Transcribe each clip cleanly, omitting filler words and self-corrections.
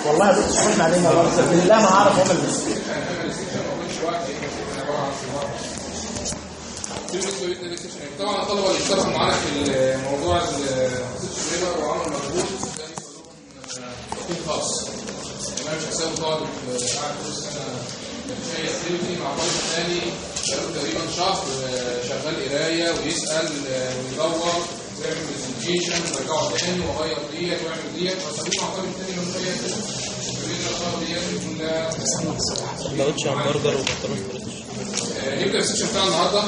والله يا دكتور احنا علينا والله بالله ما اعرف اعمل بس. طبعا الطلبه اللي اشتركوا معانا في موضوع السيرفر وعملوا مجهود ده خاص. انا مش هساوي طالب قاعد طول السنه شايل اكتيفيتي مع طالب ثاني بقاله تقريبا شهر شغال قرايه ويسال ويدور ويعمل برزنتيشن ويرجعه تاني ويغير ديت ويعمل ديت واسويه مع طالب ثاني من شويه كده. سندوتش همبرجر وبطارون بريتش. نبدا السيشن بتاع النهارده.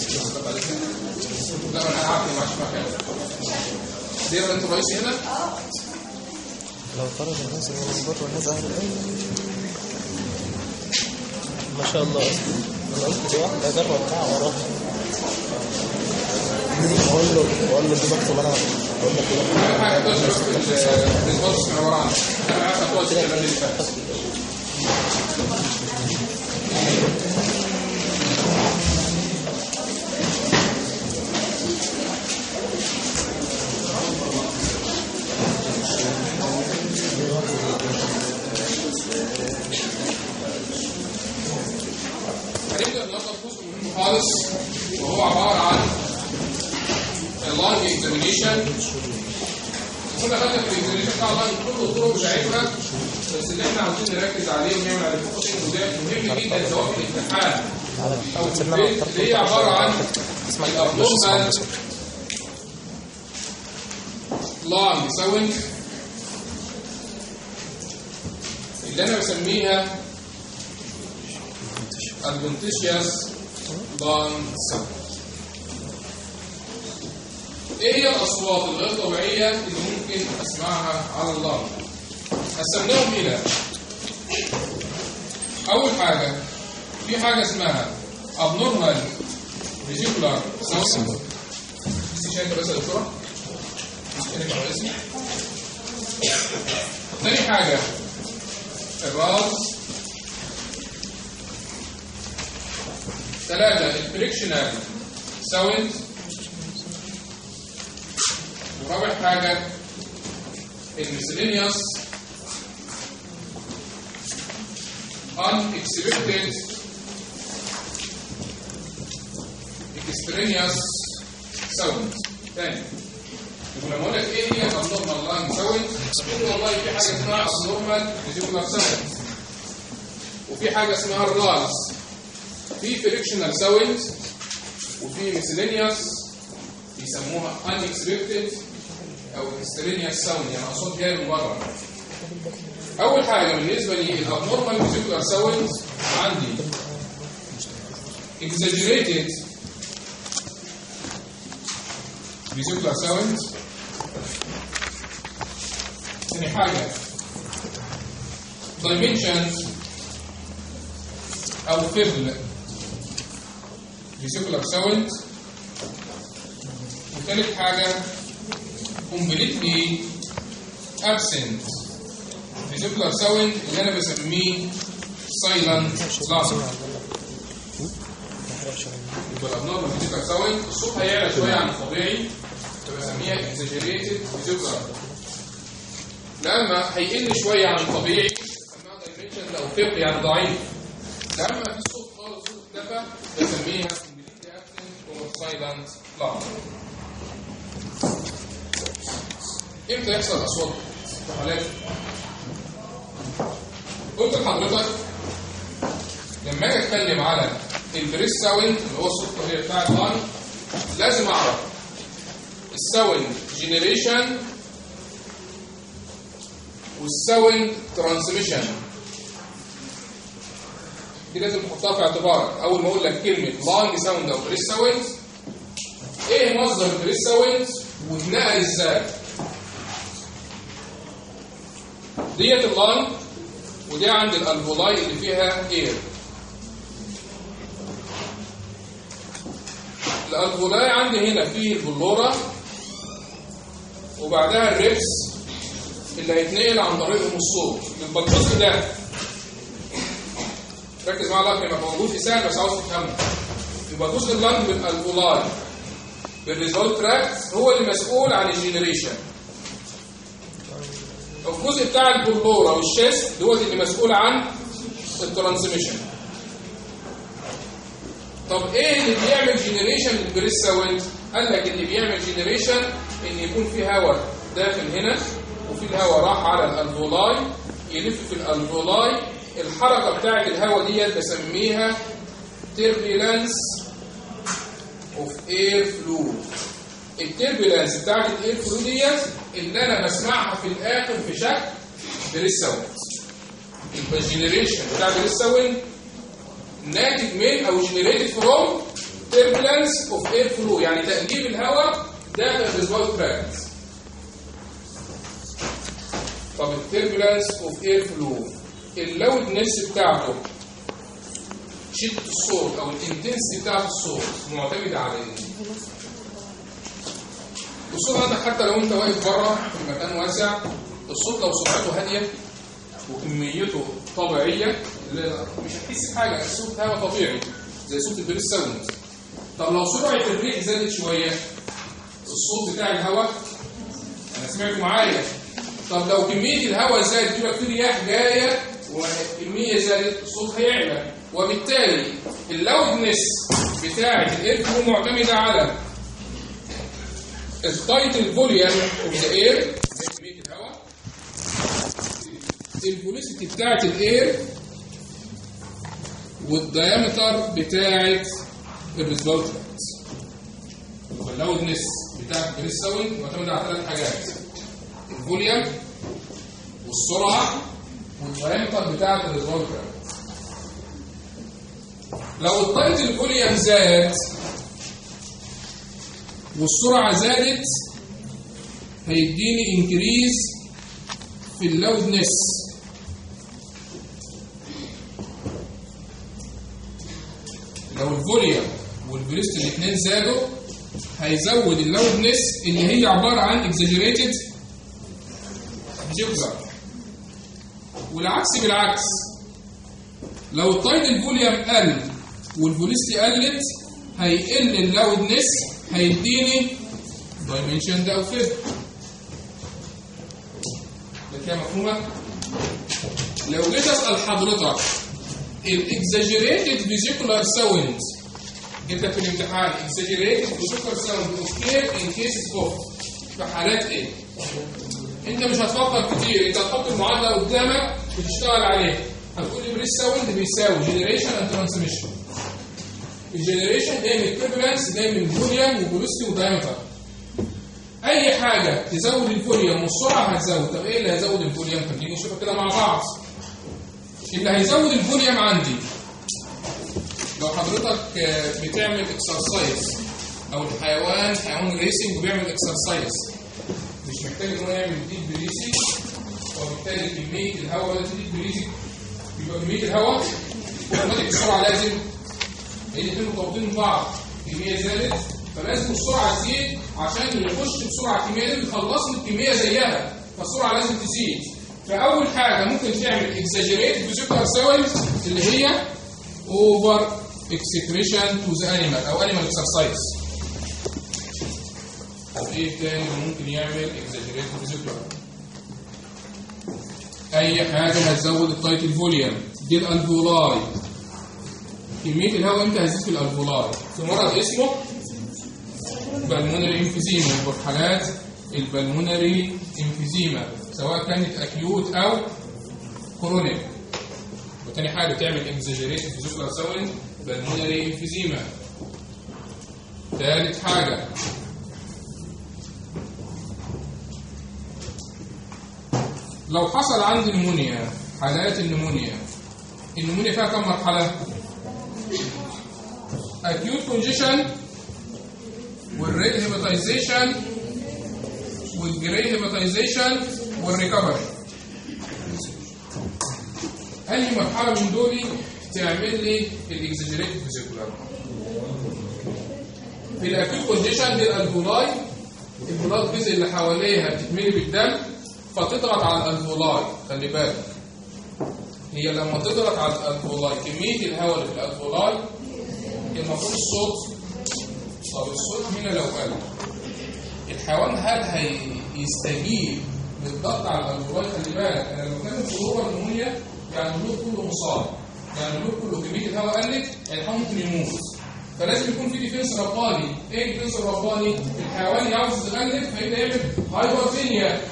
لا انا عارف ما عادش مكان. دير انت رئيسي هنا؟ لو طرد الناس اللي من بره الناس اهل العلم ما شاء الله. انا قلت لواحد اجرب بتاع وراه اقول له دي مكتب. انا اقول لك كده حاجه تشرف الريسبونس من ورا عنك. انا عارف اقول كده اللي فات. هنبدأ النهارده بجزء مهم خالص وهو عبارة عن اللانج اكزامينيشن. كنا خدنا في الاكزامينيشن بتاع اللانج كل الطرق بتاعتها، بس اللي احنا عاوزين نركز عليه ونعمل عليه فوكسنج وده مهم جدا سواء في الامتحان او في البيت، اللي هي عبارة عن الابنورمال لانج ساوند اللي انا بسميها adventitious lung sound. ايه هي الاصوات الغير طبيعيه اللي ممكن اسمعها على اللنج؟ قسمناهم الى اول حاجه في حاجه اسمها abnormal vesicular sound. شايف بس الصوره؟ ثاني حاجه الراس. 3 الفريكشنال ساوند. ورابع حاجة الميسلينيوس unexpected extraneous sound. تاني يقول لما اقول لك ايه هي abnormal lung sound تقول والله في حاجة اسمها abnormal vesicular sound وفي حاجة اسمها الراس، في فريكشنال ساوند وفي ميسلينيوس بيسموها unexpected او extraneous ساوند، يعني اصوات جايه من بره. اول حاجه بالنسبه لي الابنورمال فيزيكولار ساوند عندي exaggerated فيزيكولار ساوند. ثاني حاجه dimensions او فبل vesicular sound. وثالث حاجة completely absent vesicular sound اللي أنا بسميه silent lung. يبقى الابنورمال vesicular sound الصوت هيعلى شوية عن الطبيعي فبسميها exaggerated vesicular. لما هيقل شوية عن الطبيعي بسميها dimension أو فبل يعني ضعيف. لما في صوت خالص صوت اختفى بسميها completely absent or silent lung. امتى يحصل الاصوات في حالات؟ قلت لحضرتك لما اجي اتكلم على البريس ساوند اللي هو الصوت الطبيعي بتاع اللنج لازم اعرف الساوند جينيريشن والساوند ترانسميشن. دي لازم تحطها في اعتبارك اول ما اقول لك كلمه لانج ساوند او بريس ساوند. ايه مصدر البريس ساوند واتنقل ازاي؟ ديت اللانج ودي عند الالفولاي اللي فيها اير. الالفولاي عندي هنا فيه البلوره وبعدها الريبس اللي هيتنقل عن طريقهم الصوت. يبقى الجزء ده ركز معايا لك يبقى موجود في سهل بس عاوز تفهمه. يبقى جزء اللنج بالالفولاي بالريزولت تراكت هو اللي مسؤول عن الجينيريشن. الجزء بتاع البلورة والشيست دوت اللي مسؤول عن الترانسميشن. طب ايه اللي بيعمل جنريشن للبريس ساوند؟ قال لك اللي بيعمل جنريشن ان يكون في هواء داخل هنا وفي الهواء راح على الالفولاي يلف في الالفولاي. الحركه بتاعه الهواء ديت بسميها تيربيلانس اوف اير فلو. التيربيلانس بتاعه الاير فلو ديت اللي انا بسمعها في الاخر في شكل بريس ساوند. يبقى الجنريشن بتاع بريس ساوند ناتج من او جنريتد فروم تيربيلانس اوف اير فلو، يعني تأجيب الهواء داخل الريزرفوار تراكت. طب التيربيلانس اوف اير فلو اللودنس بتاعته، شدة الصوت او الانتنسيتي بتاعت الصوت معتمدة على ايه؟ الصوت عندك حتى لو انت واقف بره في مكان واسع، الصوت لو سرعته هادية وكميته طبيعية مش هتحس بحاجة، الصوت هوا طبيعي زي صوت البريس ساوند. طب لو سرعة الريح زادت شوية الصوت بتاع الهواء، أنا سمعت معايا، طب لو كمية الهواء زادت يبقى في رياح جاية والكمية زادت الصوت هيعلى، وبالتالي اللودنس بتاعة الاير فلو معتمدة على التايتل فوليوم اوف ذا اير، كمية الهواء، الفوليسيتي بتاعة الاير، والديامتر بتاعة الريزرفوار تراكت. اللودنس بتاعة البريس ساوند معتمدة على 3 حاجات: الفوليوم والسرعة والديامتر بتاعة الريزرفوار تراكت. لو التايتل فوليوم زاد والسرعة زادت هيديني انكريز في اللودنس. لو الفوليوم والفيلوسيتي الاثنين زادوا هيزود اللودنس اللي هي عبارة عن اكزاجيريتد جيبلر. والعكس بالعكس، لو التايتل فوليوم قل والفيلوسيتي قلت هيقل اللودنس، هيديني دايمنشن ده او فيد. ده كده مفهومه؟ لو جيت اسال حضرتك الاكزاجيريتد فيزيكولار ساوند، جيت في الامتحان اكزاجيريتد فيزيكولار ساوند اوكير ان كيسز اوف، في حالات ايه؟ انت مش هتفكر كتير، انت هتحط المعادله قدامك وتشتغل عليها. هتقول لي بريس ساوند بيساوي جنريشن اند ترانسميشن. الجنريشن جاي من التربلنس، جاي من فوليوم وفيلوسيتي ودايمتر. اي حاجه تزود الفوليوم والسرعه هتزود. طب ايه اللي هيزود الفوليوم؟ خلينا نشوفها كده مع بعض. اللي هيزود الفوليوم عندي لو حضرتك بتعمل اكسرسايز او الحيوان حيوان ريسنج وبيعمل اكسرسايز مش محتاج ان هو يعمل ديب بريسنج، وبالتالي كميه الهواء اللي ديب بريسنج يبقى كميه الهواء اوتوماتيك السرعه لازم، لان الاثنين مرتبطين ببعض. الكميه زادت فلازم السرعه تزيد عشان يخش بسرعه الكميه دي يخلص الكميه زيها، فالسرعه لازم تزيد. فاول حاجه ممكن تعمل اكزاجيريتد فيزيكولار ساوند اللي هي اوفر اكسكريشن تو ذا انيمال او انيمال اكسرسايز. ايه تاني ممكن يعمل اكزاجيريتد فيزيكولار؟ اي حاجه هتزود التايتل فوليوم. دي الالفولاي، كميه الهواء امتى هتزيد في الالفولاي؟ في مرض اسمه بالمونري انفيزيما، وفي حالات البالمونري انفيزيما سواء كانت اكيوت او كرونيك. وتاني حاجه تعمل اكزاجيريتد فيزيكولار ساوند بالمونري انفيزيما. ثالث حاجه لو حصل عندي نمونيا، حالات النمونيا فيها كم مرحله؟ acute congestion والريد هيباتيزيشن والجري هيباتيزيشن والريكفري. اي مرحله من دول تعمل لي الاكزاجيريتد فيزيكولار؟ في الاكيوت كونجيشن دي الالفولاي، البلاد فيزل اللي حواليها بتتملي بالدم فتضغط على الالفولاي. خلي بالك هي لما تضغط على الالفولاي كميه الهواء اللي في الالفولاي المفروض الصوت. طب الصوت هنا لو قل الحيوان هل هيستجيب للضغط على الالفولاي. خلي بالك انا لما بتكلم في الاوفر نمونيا يعني اللود كله مصاب، يعني اللود كله كميه الهواء قلت، يعني الحيوان ممكن يموت. فلازم يكون في ديفنس رباني. ايه الديفنس الرباني؟ الحيوان عاوز يتغلب فيبدا يعمل هايبرثينيا،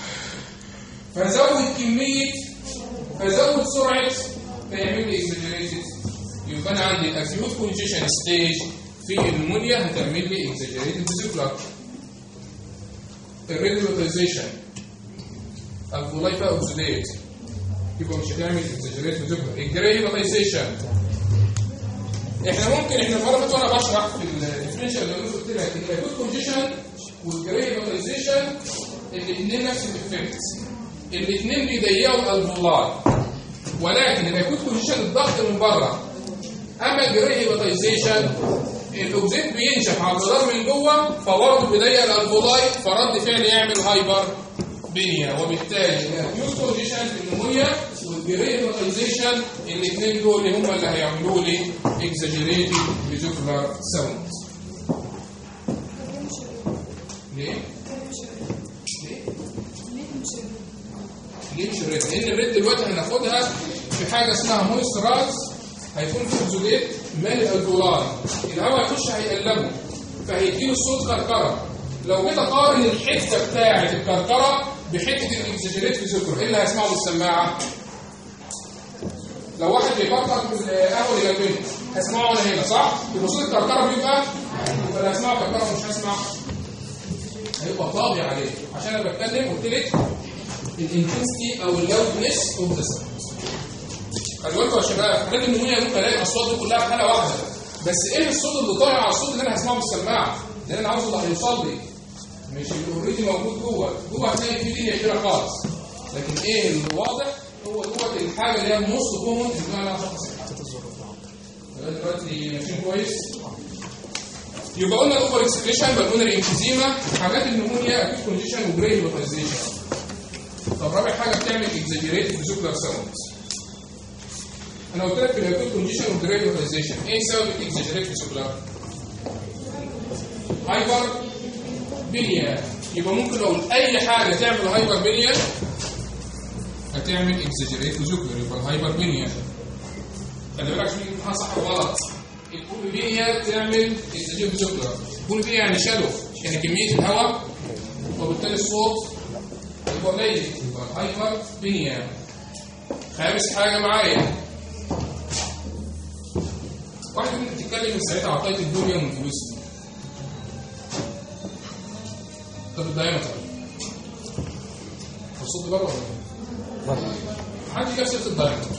فزود كميه، فزود سرعه، فيعمل لي اكزاجريتد. يبقى انا عندي الاكيوت كونجيشن ستيج في النمونيا هتعمل لي اكزاجريتد فيزيكولار. الريديولوتايزيشن الفولاي فيها اوكسيديت يبقى مش هتعمل اكزاجريتد فيزيكولار. الجريهيباتايزيشن احنا ممكن المره اللي وانا بشرح في الديفرنشال اللي قلت لك الاكيوت كونجيشن والجريهيباتايزيشن الاثنين نفس الافكت، الاثنين بيضيقوا الالفولاي، ولكن الاكيوت كونجيشن الضغط من بره، اما الجريهيباتايزيشن الاوكسيد بينشف على الجدار من جوه فبرضه بيضيق الالفولاي، فرد فعل يعمل هايبر بينيا. وبالتالي الاكيوت كونجيشن في النمونيا والجريهيباتايزيشن الاثنين دول هم اللي هيعملوا لي اكزاجريتد فيزيكولار ساوند. ليه؟ ليه مش الريد؟ لان الريد دلوقتي هناخدها في حاجه اسمها مويسترايز، هيكون في اوكسيدات مالي الالفولاي، الهواء يخش هيقلبه فهيديله الصوت كركره. لو جيت اقارن الحته بتاعه الكركره بحته الاكزاجريت فيزيكولار، ايه اللي هيسمعه بالسماعه؟ لو واحد بيكركر في القهوه اللي جنبنا هيسمعه ولا هنا صح؟ يبقى صوت الكركره بيبقى اللي هيسمعه كركره مش هيسمع، هيبقى طاغي عليه. عشان انا بتكلم قلت لك الانتنسيتي او اللودنس اوف ذا ساوند. خلي بالكم يا شباب، حالات النمونيا ممكن الاقي الاصوات دي كلها في حاله واحده، بس ايه الصوت اللي طالع على الصوت اللي انا هسمعه بالسماعه؟ لان انا عاوز اللي هيوصل لي مش اللي اوريدي موجود جوه هتلاقي في دنيا كده خالص، لكن ايه اللي واضح هو جوه الحاجه اللي هي النص كومن اللي انا هشخص دلوقتي ماشيين كويس. يبقى قلنا الاوفر اكسكريشن بالمونري انفيزيما، حاجات النمونيا اكيد كونجيشن وجريهيباتايزيشن. طب رابع حاجه بتعمل اكزاجريتد فيزيكولار ساوند. انا قلت لك في الاكيوت كونجيشن والجريهيباتايزيشن ايه سبب الاكزاجريتد فيزيكولار؟ هايبر بينيا. يبقى ممكن اقول اي حاجه تعمل هايبر بينيا هتعمل اكزاجريتد فيزيكولار، يبقى الهايبر بينيا. خلي بالك عشان يكون صح ولا غلط. البوليبينيا بتعمل اكزاجريتد فيزيكولار. البوليبينيا يعني شالو، يعني كميه الهواء وبالتالي الصوت يبقى قليل، يبقى الهايبر بينيا. خامس حاجه معايا، واحد ممكن تتكلم من ساعتها على طاقه الدنيا من فلوسها. طب الدايمتر الصوت بره ولا بره؟ حد جاب سيره الدايمتر.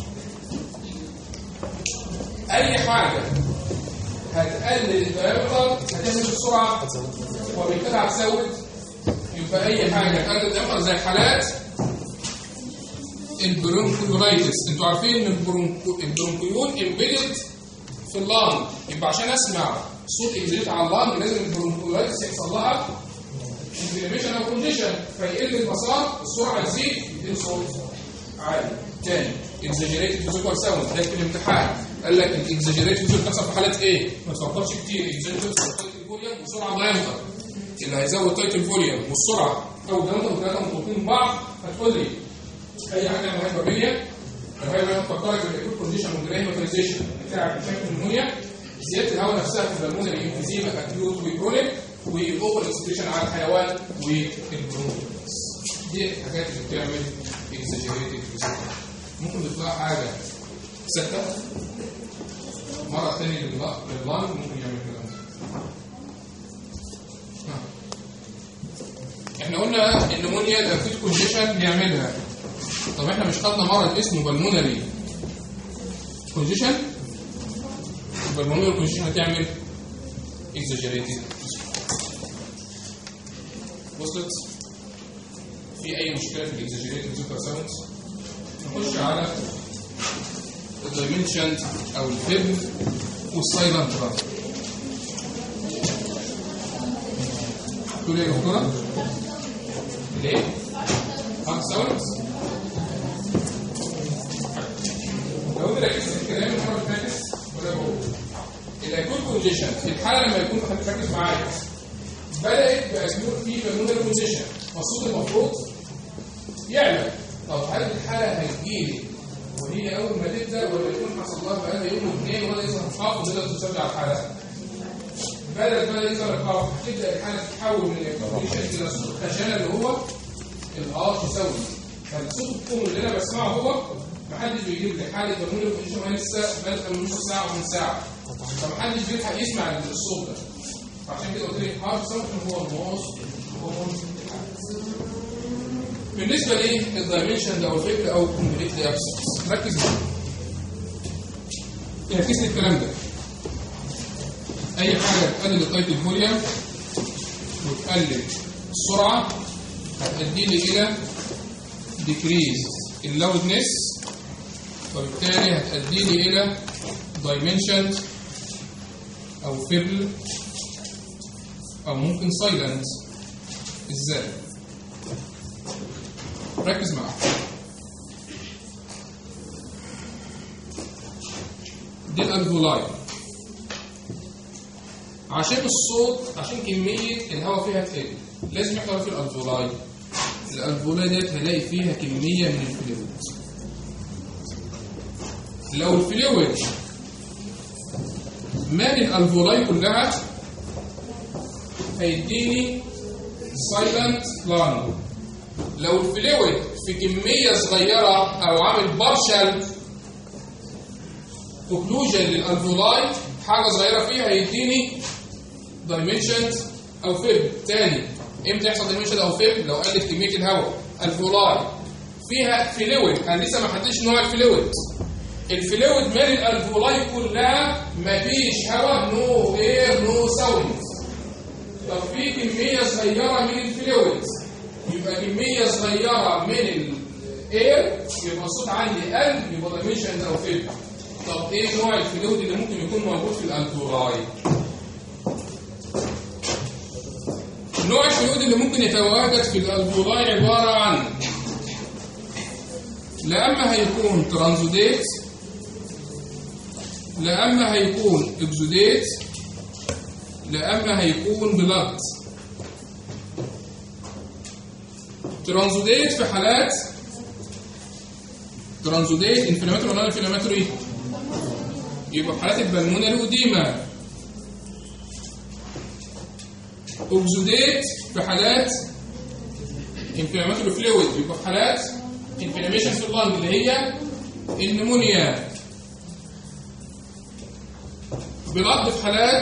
اي حاجه هتقلل الدايمتر هتعمل السرعه وبالتالي هتزود. يبقى اي حاجه هتقلل الدايمتر زي حالات البرونكولايتس. انتوا عارفين ان البرونكيول امبيدد في اللانج، يبقى عشان اسمع صوت اكزيت على اللانج لازم البرونكولايتس يحصل لها انفلاميشن او كونجيشن فيقل المسار، السرعه تزيد يديله صوت عالي. تاني اكزاجريتد فيزيكال ساوند ده في الامتحان قال لك الاكزاجريتد فيزيكال بتحصل في حالات ايه؟ ما تفكرش كتير. اكزاجريتد تايتل فوليوم وسرعه دايمتر، اللي هيزود تايتل فوليوم والسرعه او دايمتر ثلاثه مرتبطين ببعض هتقول لي اي حاجه من هايبربينيا. الهايبربينيا بتفكرك بالاكيوت كونديشن والجريهيباتايزيشن بتاع مشاكل النمونيا، زياده الهواء نفسها في البلمونري انفيزيما اكيوت وكرونيك، والاوفر اكسبريشن على الحيوان والبرونكيولس. دي الحاجات اللي بتعمل اكزاجريتد فيزيكال. ممكن تطلع حاجه سته مره ثانيه لللانج ممكن يعمل كده. احنا قلنا النمونيا الاكيوت كونجيشن بيعملها. طب احنا مش خدنا مرض اسمه بالمونري كونجيشن؟ البالمونري كونجيشن هتعمل اكزاجريتد. وصلت؟ في اي مشكله في الاكزاجريتد فيزيكال ساوندز؟ نخش على الدايمنشن او الفيلم والسايلنت ران. تقول ايه يا دكتوره؟ ليه؟ ساوندز؟ لو انت ركزت في الكلام المره اللي فاتت ولا بقول الاكيوت كونجيشن في الحاله لما يكون ركز معايا بدات باسمور في بالمونري كونجيشن، فالصوت المفروض يعلى. طب هل الحاله هتجيلي وهي اول ما تبدا ولا يكون حصل لها بقى يوم واثنين ولا يظهر خاف وتقدر تشجع الحاله؟ بدل ما يظهر الخاف تبدا الحاله تتحول من الكومبليشن الى صوت خشنه اللي هو الار تساوي. فالصوت الكوم اللي انا بسمعه هو محدش بيجيب لي حاله برميل الكومبليشن لسه بادئه من نص ساعه ومن ساعه، فمحدش بيلحق يسمع الصوت ده. فعشان كده قلت لك هارد ساوند هو الموست كومون. بالنسبه للدايمنشن او الفكره او الكومبليت ابسنس ركز معايا. يعكس لي الكلام ده. اي حاجه تقلل التايت الفوليوم وتقلل السرعه هتؤدي لي الى ديكريز اللودنس، وبالتالي هتؤدي لي الى دايمنشن او فيبل او ممكن سايلنت. ازاي؟ ركز معايا. دي الالفولاي. عشان الصوت، عشان كميه الهواء فيها تقل لازم يحضر في الالفولاي. الالفولاي ديت هلاقي فيها كميه من الفلويد. لو الفلويد مال الالفولاي كلها هيديني سايلنت لانج. لو الفلويد في كميه صغيره او عامل بارشال اوكلوجن للالفولاي حاجه صغيره فيها هيديني دايمنشن او فيب. تاني امتى يحصل دايمنشن او فيب؟ لو قلت كميه الهواء. الفولاي فيها فلويد، انا لسه ما حددتش نوع الفلويد. الفلويد مال الالفولاي كلها مفيش هواء، نو اير نو ساوند. طب في كميه صغيره من الفلويد يبقى كميه صغيره من الاير يبقى الصوت عندي قل، يبقى دايمنشن او فيب. طب ايه نوع الفلويد اللي ممكن يكون موجود في الالفولاي؟ نوع الفلويد اللي ممكن يتواجد في الالفولاي عباره عن لا اما هيكون ترانزوديت، لا اما هيكون اكزوديت، لا اما هيكون بلاد. ترانزوديت في حالات ترانزوديت انفلاماتوري ولا انفلاماتوري؟ يبقى في حالات البلمونري وديما. اوكزوديت في حالات انفلاماتوري فلويد، يبقى في حالات انفلاميشن في اللنج اللي هي النمونيا. بلاد في حالات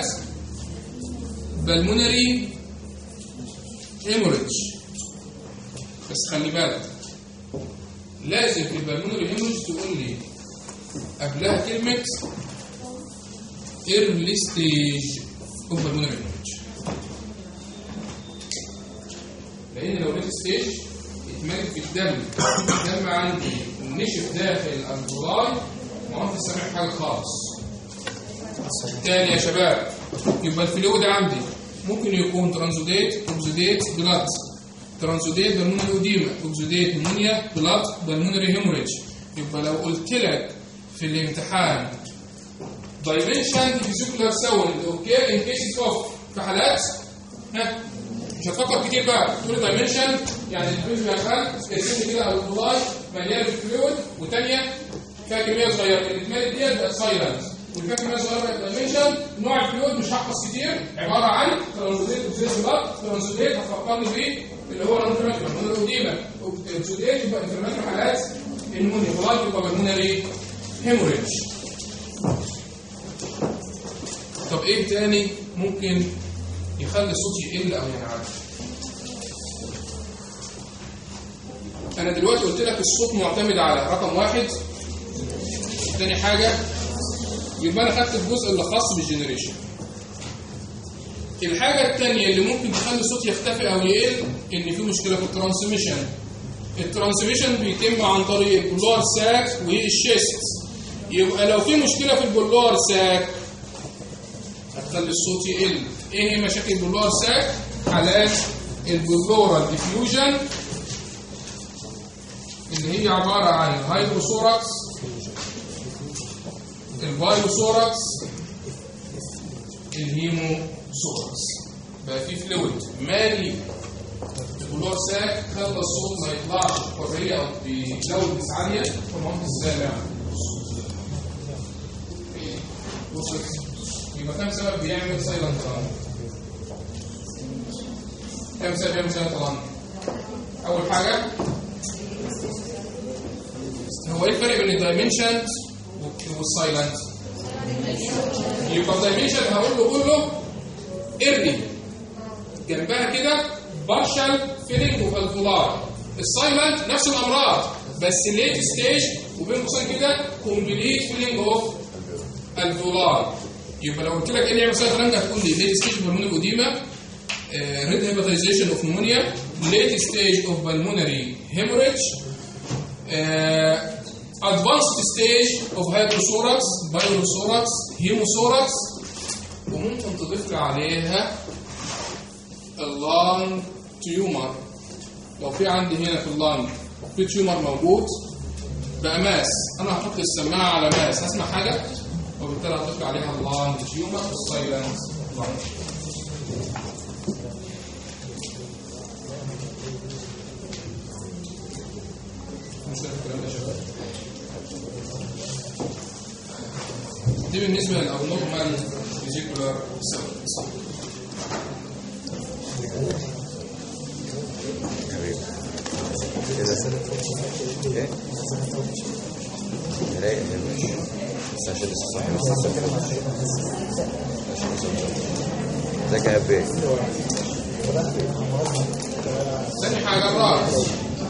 بالمونري هيموريدج. بس خلي بالك لازم في البالمونري هيموريدج تقول لي قبلها كلمة early stage of pulmonary hemorrhage، لأن لو late stage اتملك في الدم عندي نشف داخل الألفولاي ما انت سامع حاجة خالص. تاني يا شباب، يبقى الفلويد عندي ممكن يكون ترانزوديت، اوكزوديت، بلاد. ترانزوديت بالمونري اوديما، اوكزوديت نمونيا، بلاد بالمونري هيموريدج. يبقى لو قلت لك في الامتحان دايمنشن فيزيكولار ساوند اوكي ان كيسز اوف في حالات مش هتفكر كتير بقى تقول دايمنشن يعني الفلويد شغال سكيل كده او الفلاي مليان بالفلويد، والثانيه فيها كميه صغيره. الاتمال دي بقت سايلنت واللي فيها كميه صغيره بقت دايمنشن. نوع الفلويد مش هحفظ كتير، عباره عن ترانزوديت اوكسيديت بلاد. ترانزوديت هتفكرني بيه اللي هو الانفلاماتوري بالمونري اوكسيديت يبقى انفلاماتوري حالات النمونيا، بلاد يبقى بالمونري هيموريدج. طب ايه تاني ممكن يخلي الصوت يقل او ينعدم؟ انا دلوقتي قلت لك الصوت معتمد على رقم واحد. تاني حاجه يبقى انا خدت الجزء اللي خاص بالجنريشن. الحاجه الثانيه اللي ممكن تخلي الصوت يختفي او يقل ان في مشكله في الترانسميشن. الترانسميشن بيتم عن طريق البولار ساك والشيست. يبقى لو في مشكله في البولار ساك هتخلي الصوت يقل. ايه هي مشاكل البولار ساك؟ حالات البولورال ديفيوجن اللي هي عباره عن الهايدروثوراكس، الفايروثوراكس، الهيموثوراكس. بقى في فلويد مالي البلور ساك خلى الصوت ما يطلعش بحريه او بجوده عاليه فمعطي السامع. يبقى كم سبب بيعمل سايلنت لانج؟ كم سبب بيعمل سايلنت لانج؟ اول حاجه هو ايه الفرق بين الدايمنشن والسايلنت؟ يبقى الدايمنشن هقول له كله ارمي جنبها كده بارشال فيلينج اوف الفولار. السايلنت نفس الامراض بس ليت ستيج وبين قوسين كده كومبليت فيلينج اوف الفولار. يبقى لو قلت لك ايه اللي يعمل سايلنت لانج هتقول لي ليت ستيج بالمونري اوديما، ريد هيباتيزيشن اوف نمونيا، ليت ستيج اوف بالمونري هيموريدج، advanced stage of hydrosorax, بايروثوراكس، هيموثوراكس، وممكن تضيف لي عليها اللانج تيومر. لو في عندي هنا في اللانج في تيومر موجود بقى ماس، انا هحط السماعه على ماس هسمع حاجه وبالتالي هضيف لي عليها اللانج تيومر والسايلنت لانج. مش فاهم الكلام ده يا شباب؟ دي بالنسبة للأبنورمال فيزيكولار ساوندز. إذا سنة إيه؟ رايق ماشي بس عشان لسه صاحي ازيك يا أبي؟ ثاني حاجة الراس.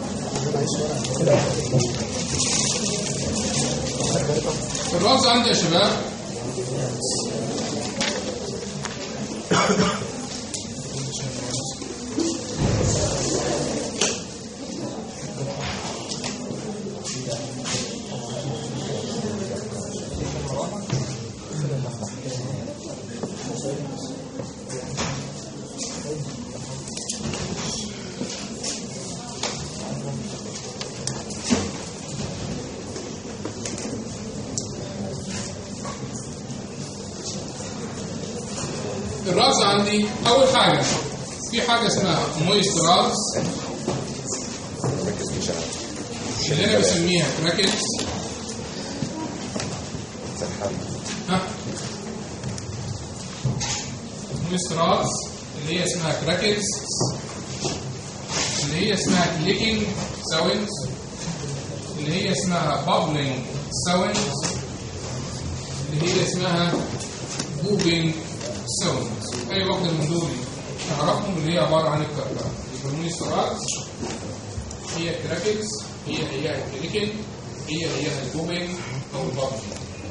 الراس عندي يا شباب الراس عندي اول حاجه في حاجه اسمها مويست راس اللي انا بسميها كراكلز. مويست راس اللي هي اسمها كراكلز، اللي هي اسمها كليكينج ساوندز، اللي هي اسمها بابلينج ساوندز، اللي هي اسمها بوبينج ساوند. اي واحده من دول تعرفهم اللي هي عباره عن الكركره. يبقى المونيسترات هي الكراكلز، هي الكليكين، هي البوبينج او البابلينج.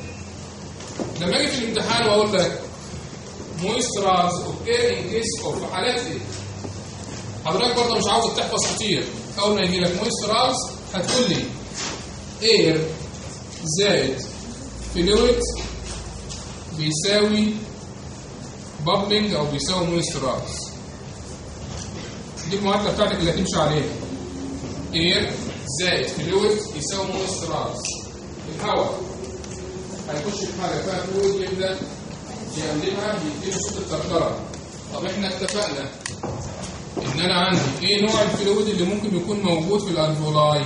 لما اجي في الامتحان واقول لك مويستراز اوكي ان كيس اوف في حالات ايه؟ حضرتك برضه مش عاوزك تحفظ كتير. اول ما يجي لك مويستراز هتقول لي اير زائد فلويد بيساوي بابلينج او بيساوي مويستراز. دي المعادله بتاعتك اللي هتمشي عليها. اير زائد فلويد يساوي مويستراز. الهواء هيخش في حاجه فيها فلويد يبدا يقلبها يديله صوت الكركره. طب احنا اتفقنا ان انا عندي ايه نوع الفلويد اللي ممكن يكون موجود في الالفولاي؟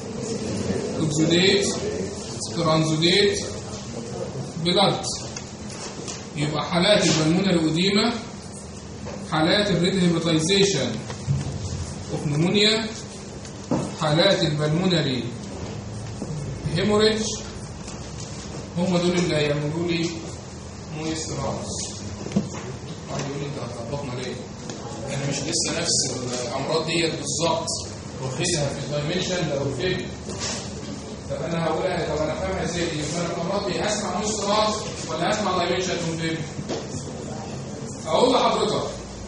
اكزوديت، ترانزوديت، بلاد. يبقى حالات البلمونري اوديما، حالات الريد هيباتيزيشن اوف نمونيا، حالات البلمونري هيموريدج، هم دول اللي هيعملوا لي مويستراز. واحد يقول لي انت هتطبقنا ليه؟ انا مش لسه نفس الامراض ديت بالظبط واخدها في الدايمنشن او الفيلم. طب انا هقولها، طب انا فاهمها ازاي دي؟ يبقى انا الامراض دي هسمع مويستراز ولا هسمع دايمنشن والفيلم؟ اقول لحضرتك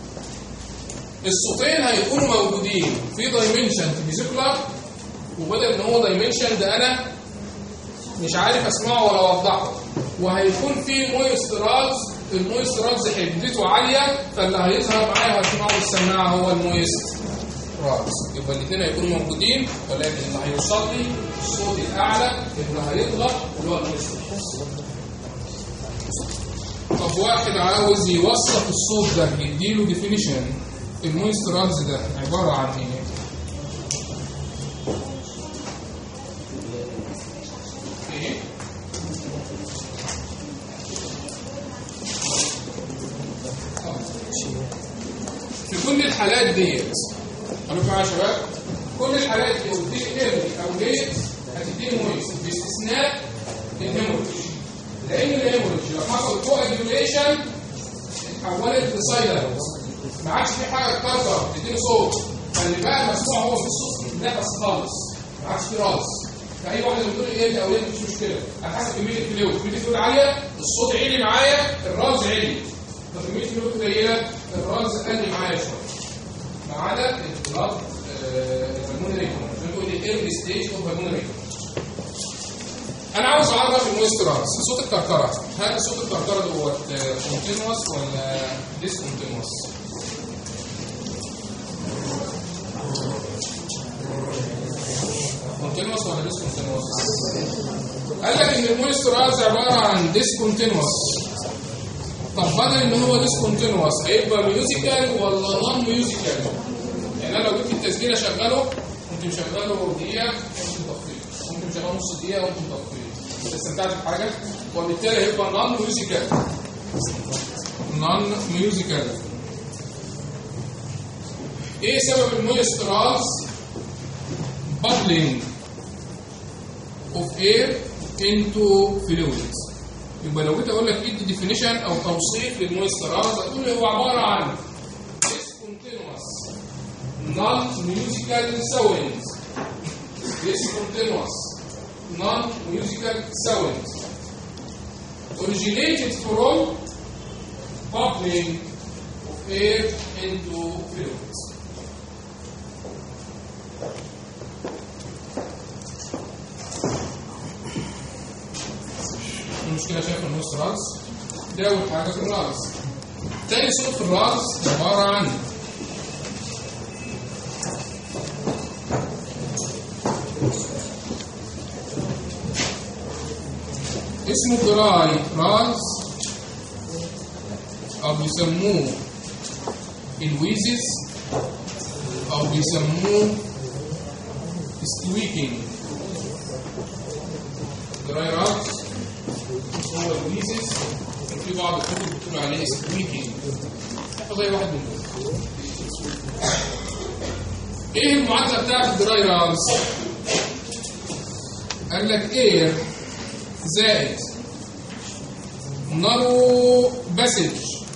الصوتين هيكونوا موجودين في دايمنشن فيزيكولار، وبدل ان هو دايمنشن ده انا مش عارف اسمعه ولا اوضحه، وهيكون في مويستراز. المويستراز حدته عاليه فاللي هيظهر معايا وهسمعه بالسماعه هو المويستراز. يبقى الاثنين هيكونوا موجودين، ولكن اللي هيوصل لي الصوت الاعلى اللي هيضغط اللي هو المويستراز. طب واحد عاوز يوصف الصوت ده يديله ديفينيشن المونسترالز ده عبارة عن ايه؟ في كل الحالات ديت قالوا معايا يا شباب، كل الحالات دي بتديك ايرلي او ليت هتديني مويست باستثناء الهيموريج، لان الهيموريج لو حصل كواجيوليشن اتحولت لسايلنت، ما عادش في حاجه تكسر تديني صوت، فاللي بقى مسموع هو في الصوت نفس خالص، ما عادش في راس. فاي واحد بيقول ايه او ليه مش مشكله، على حسب كميه الفلويد، كميه الفلويد عاليه الصوت عالي معايا، الراس عالي. طب كميه الفلويد قليله الراس قل معايا شويه. ما عدا البلاد الهرمونري بنقول الايرلي ستيج اوف هرمونري. انا عاوز اعرف المونسترالز صوت الكركره، هل صوت الكركره دوت كونتينوس ولا ديسكونتينوس؟ كونتينوس ولا ديسكونتينوس؟ قال لك ان المونسترالز عباره عن ديسكونتينوس. طب بدل ان هو ديسكونتينوس هيبقى ميوزيكال ولا نون ميوزيكال؟ يعني انا لو جبت التسجيل اشغله ممكن اشغله دقيقه وانت مطفيه، ممكن اشغله نص دقيقه وانت مطفيه، انت استمتعت بحاجه، وبالتالي هيبقى نون ميوزيكال. نون ميوزيكال. ايه سبب المونسترالز؟ bubbling of air into fluids. يبقى لو جيت اقول لك ادي ديفينيشن او توصيف للمونسترالز هتقول لي هو عباره عن discontinuous non-musical sounds. Discontinuous non-musical sounds originated from bubbling of air into fluids. المشكلة شايف المونسترالز ده أول حاجة في الرأس. تاني صوت في الرأس عبارة عن اسمه دراي راز أو بيسموه الويزز أو بيسموه سكويكينج. دراي راز هو الويزز، في بعض الكتب بتقول عليه سكويكينج، زي واحد من دول. ايه المعادله بتاعت الدراي راز؟ قال لك اير زائد نارو باسج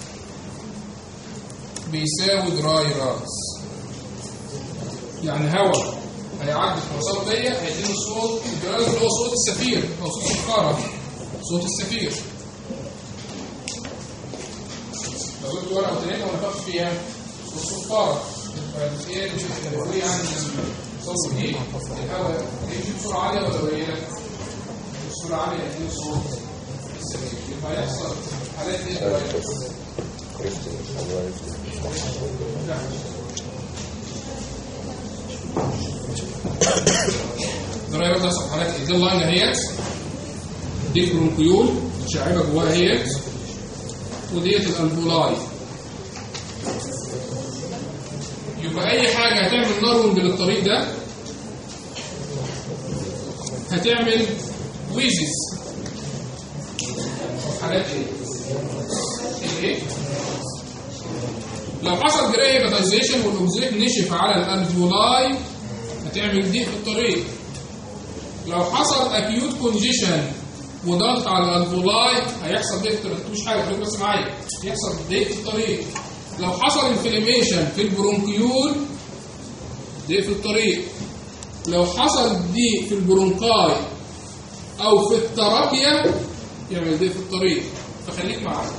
بيساوي دراي راز. يعني هواء هيعدي في المسار دي هيديني صوت الدراي اللي هو صوت السفير او صوت الصفاره، صوت السفير. لو جبت ورقه وتنين ونفخت فيها الصفاره الفئه مش التنويه عن صوت دي الهواء يمشي بسرعه عاليه ولا قليله؟ بسرعه عاليه يديني صوت السفير. يبقى يحصل حالات دي درايفر ده صح حالات دي اللاين اهيت، دي البرونكيول متشعبه جواها اهيت، وديت الالفولاي. يبقى اي حاجه هتعمل نارونج للطريق ده هتعمل ويزز. حالات ايه؟ لو حصل جراي هيباتايزيشن والاوبزيت نشف على الالفولاي هتعمل ضيق في الطريق. لو حصل اكيوت كونجيشن وضغط على الالفولاي هيحصل ضيق في الطريق. مش حاجه خليك بس معايا، يحصل ضيق في الطريق. لو حصل انفلاميشن في البرونكيول ضيق في الطريق. لو حصل ضيق في البرونكاي او في التراكيا يعمل ضيق في الطريق. فخليك معايا.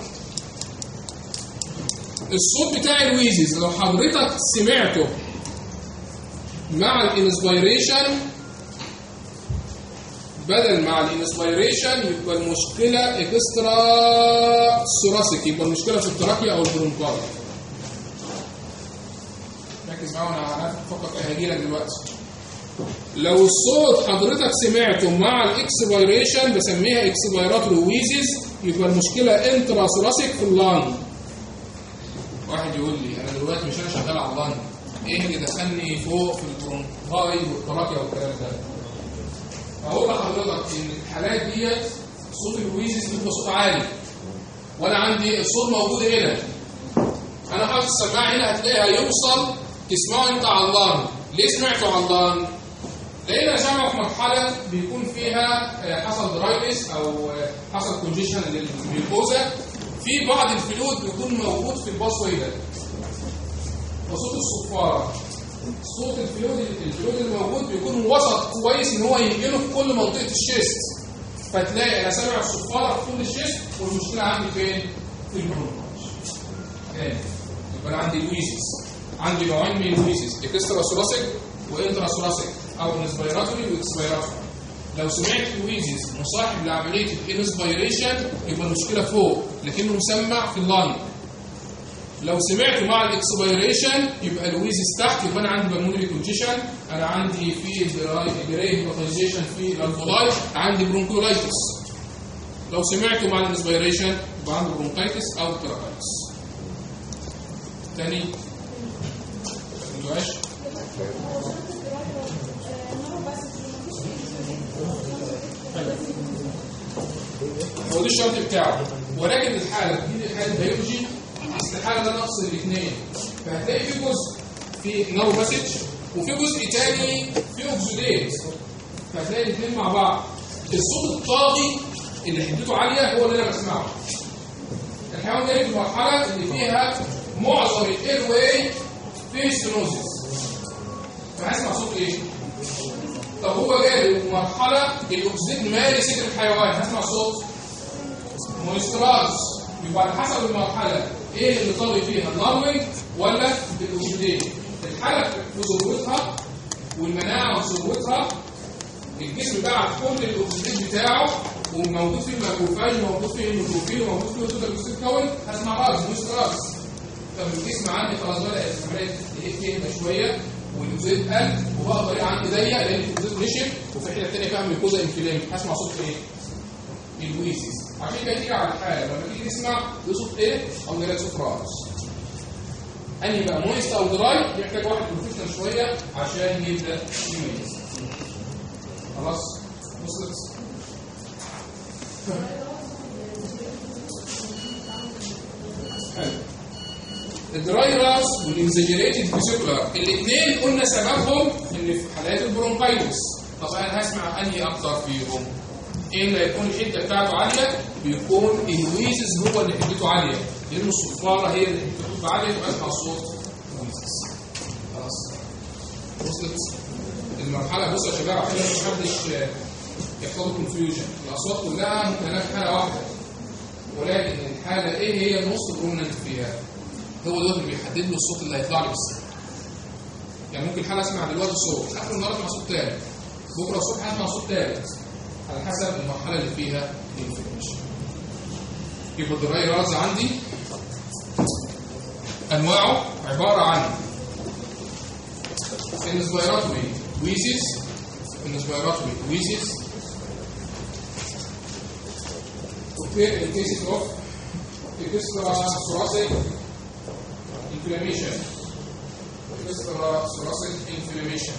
الصوت بتاع الويزز لو حضرتك سمعته مع الانسبيريشن بدل مع الانسبيريشن يبقى المشكله اكسترا ثوراسيك، يبقى المشكله في التراكيا او البرونكاي. ركز معايا وانا هفكر فيها هجيلك دلوقتي. لو الصوت حضرتك سمعته مع الاكسبيريشن بسميها اكسبيراتوري ويزز، يبقى المشكله انترا ثوراسيك في اللانج. واحد يقول لي انا دلوقتي مش انا شغال على اللنج، ايه اللي دخلني فوق في البرونكاي والتراكيا والكلام ده؟ اقول لحضرتك ان الحالات ديت صوت الويزز بيبقى صوت عالي، وانا عندي الصوت موجود هنا، انا حاطط السماعه هنا هتلاقيها يوصل تسمعه انت على اللنج. ليه سمعته على اللنج؟ لان انا سامع في مرحله بيكون فيها حصل دراينس او حصل كونجيشن للميوكوزا، في بعض الفلويد بيكون موجود في الباسوي ده. وصوت الصفاره، صوت الفلويد اللي موجود بيكون وسط كويس ان هو ينقله في كل منطقه الشيست، فتلاقي انا سامع الصفاره في كل الشيست والمشكله عندي فين؟ في البرونكاي. يبقى انا عندي الويزز، عندي نوعين من الويزز، اكسترا ثوراسيك وانترا ثوراسيك او انسبيراتوري واكسبيراتوري. لو سمعت الويزز مصاحب لعمليه الانسبيريشن يبقى المشكله فوق لكنه مسمع في اللنج. لو سمعته مع الاكسبيريشن يبقى الويزز تحت، يبقى انا عندي بالمونري كونجيشن، انا عندي في دراي هيباتيزيشن في الالفولاي، عندي برونكولايتس. لو سمعته مع الانسبيريشن يبقى عندي برونكايتس او تراكايتس. تاني ماشي. هو ده الشرط بتاعه، ولكن الحاله دي حاله بيولوجي استحاله ده نقص الاثنين، فهتلاقي في جزء في نارو باسج وفي جزء تاني في اوكسيديت، فهتلاقي الاثنين مع بعض. الصوت الطاغي اللي حدته عاليه هو اللي انا بسمعه. الحيوان جاي في المرحله اللي فيها معظم الاير واي فيه ستينوزيس، فهسمع صوت ايه؟ طب هو جاي في مرحله الاكسجين مالي صدر الحيوان، هسمع صوت مويستراز. يبقى على حسب المرحله ايه اللي طاغي فيها، الناروينج ولا الاكسجين. الحاله في ذروتها والمناعه في ذروتها، الجسم بعت كل الاكسجين بتاعه وموجود فيه الماكروفاج وموجود فيه النيوتروفيل وموجود فيه التوتال اكسيد كون، هسمع راس مويستراز. طب الجسم عندي خلاص بدات عمليه تهدى شويه والاكسجين قل وبقى طريق عندي ضيق لان الاكسجين نشف وفي حته ثانيه فيها ميكوزا انفلام، هسمع صوت ايه؟ الويزز. عشان كده تيجي على الحاله لما تيجي تسمع ده صوت ايه؟ او ده صوت راس. انهي بقى مويست او دراي؟ يحتاج واحد بروفيشنال شويه عشان يبدا يميز. خلاص وصلت؟ حلو. الدراي راس والانزجريتد فيسيكولار الاثنين قلنا سببهم ان في حالات البرونكايتس. طب انا هسمع انهي اكتر فيهم؟ ايه اللي هيكون الحده بتاعته عاليه؟ بيكون الويزز هو اللي حدته عاليه، لان الصفاره هي اللي حدته عاليه يبقى اسمع صوت الويزز. خلاص وصلت؟ المرحله بصوا يا شباب عشان محدش يحصل كونفيوجن، الاصوات كلها ممكن في حاله واحده، ولكن الحاله ايه هي النص برومننت فيها؟ هو ده اللي بيحدد له الصوت اللي هيطلع لي بس. يعني ممكن حاله اسمع دلوقتي صوت، اخر النهار اسمع صوت تاني، بكره الصبح اسمع صوت تالت، على حسب المرحله اللي فيها الانفورميشن. يبقى الدراي راز عندي انواعه عباره عن انسبيراتوري ويزز، انسبيراتوري ويزز وفي الكيسز اوف اكسترا ثوراسيك انفلاميشن، اكسترا ثوراسيك انفلاميشن.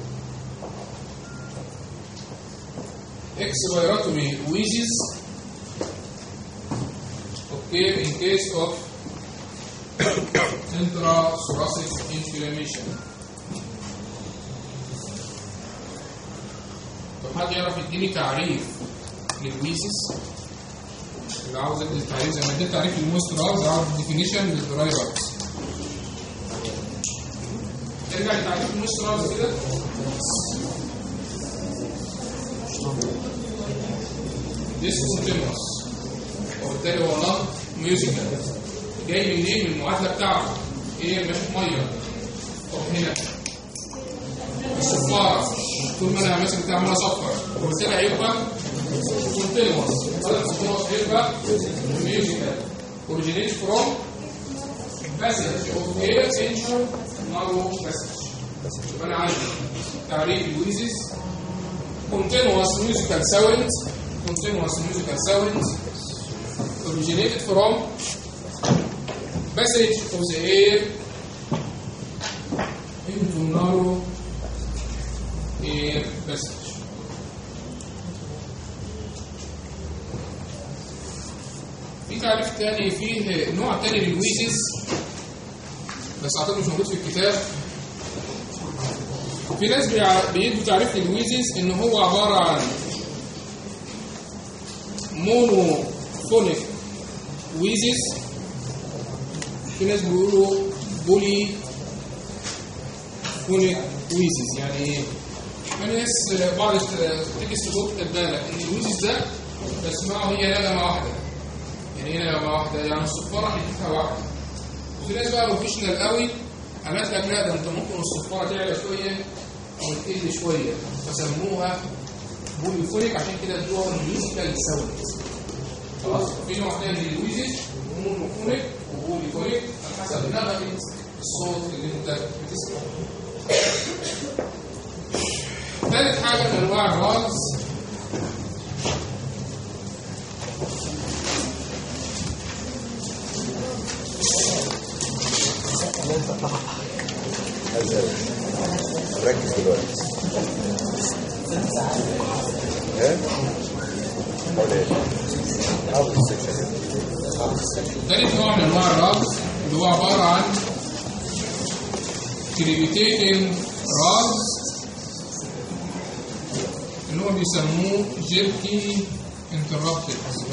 expiratory wheezes occur in case of intrathoracic inflammation. طب حد يعرف يديني تعريف للويزز؟ اللي عاوز ادي التعريف زي ما اديت تعريف للموستراز عاوز ديفينيشن للدراي راس. ارجع لتعريف الموستراز كده. ديسكونتينوس وبالتالي هو نون ميوزيكال. جاي منين؟ من المعادله بتاعته ايه؟ ماشي في ميه. طب هنا الصفاره طول ما انا ماسك بتاع عمال اصفر وبالتالي هيبقى كونتينوس. هذا الكونتينوس هيبقى ميوزيكال. اوريجينيت فروم باسج اوف اير انتر نارو باسج. يبقى انا عندي تعريف الويزز continuous musical sounds, continuous musical sounds originated from passage of the air into narrow air passage. في تعريف تاني، فيه نوع تاني للويزز بس اعتقد مش موجود في الكتاب. في ناس بيدوا تعريف للويزز ان هو عباره عن مونوفونيك ويزز، في ناس بيقولوا بولي فونيك ويزز. يعني ايه؟ في ناس بعض التكست بوك بالك ان الويزز ده بسمعه هي نغمه واحده، يعني ايه نغمه واحده؟ يعني الصفاره حتتها واحده. وفي ناس بقى بروفيشنال قوي قالت لك لا ده انت ممكن الصفاره تعلى شويه او تقل شويه، فسموها بولي فونيك، عشان كده ادوها ميوزيكال ساوند. خلاص. في نوع تاني للويزز مونوفونيك وبولي فونيك على حسب نغمه الصوت اللي انت بتسمعه. ثالث حاجه من انواع الرمز ركز دلوقتي. ايه؟ حول ايه؟ حافظ السكشن. ثالث نوع من انواع الرمز اللي هو عباره عن كريبيتيتنج رمز اللي هو بيسموه جيركي انترابتد.